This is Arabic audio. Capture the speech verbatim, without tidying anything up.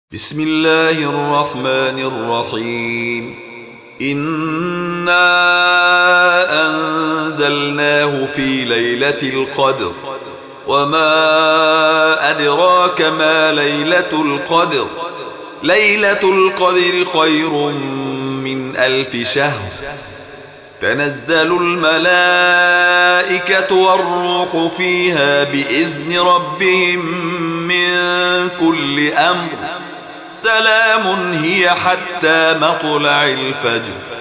بسم الله الرحمن الرحيم. إنا أنزلناه في ليلة القدر، وما أدراك ما ليلة القدر. ليلة القدر خير من ألف شهر. تنزل الملائكة والروح فيها بإذن ربهم من كل أمر. سلام هي حتى مطلع الفجر.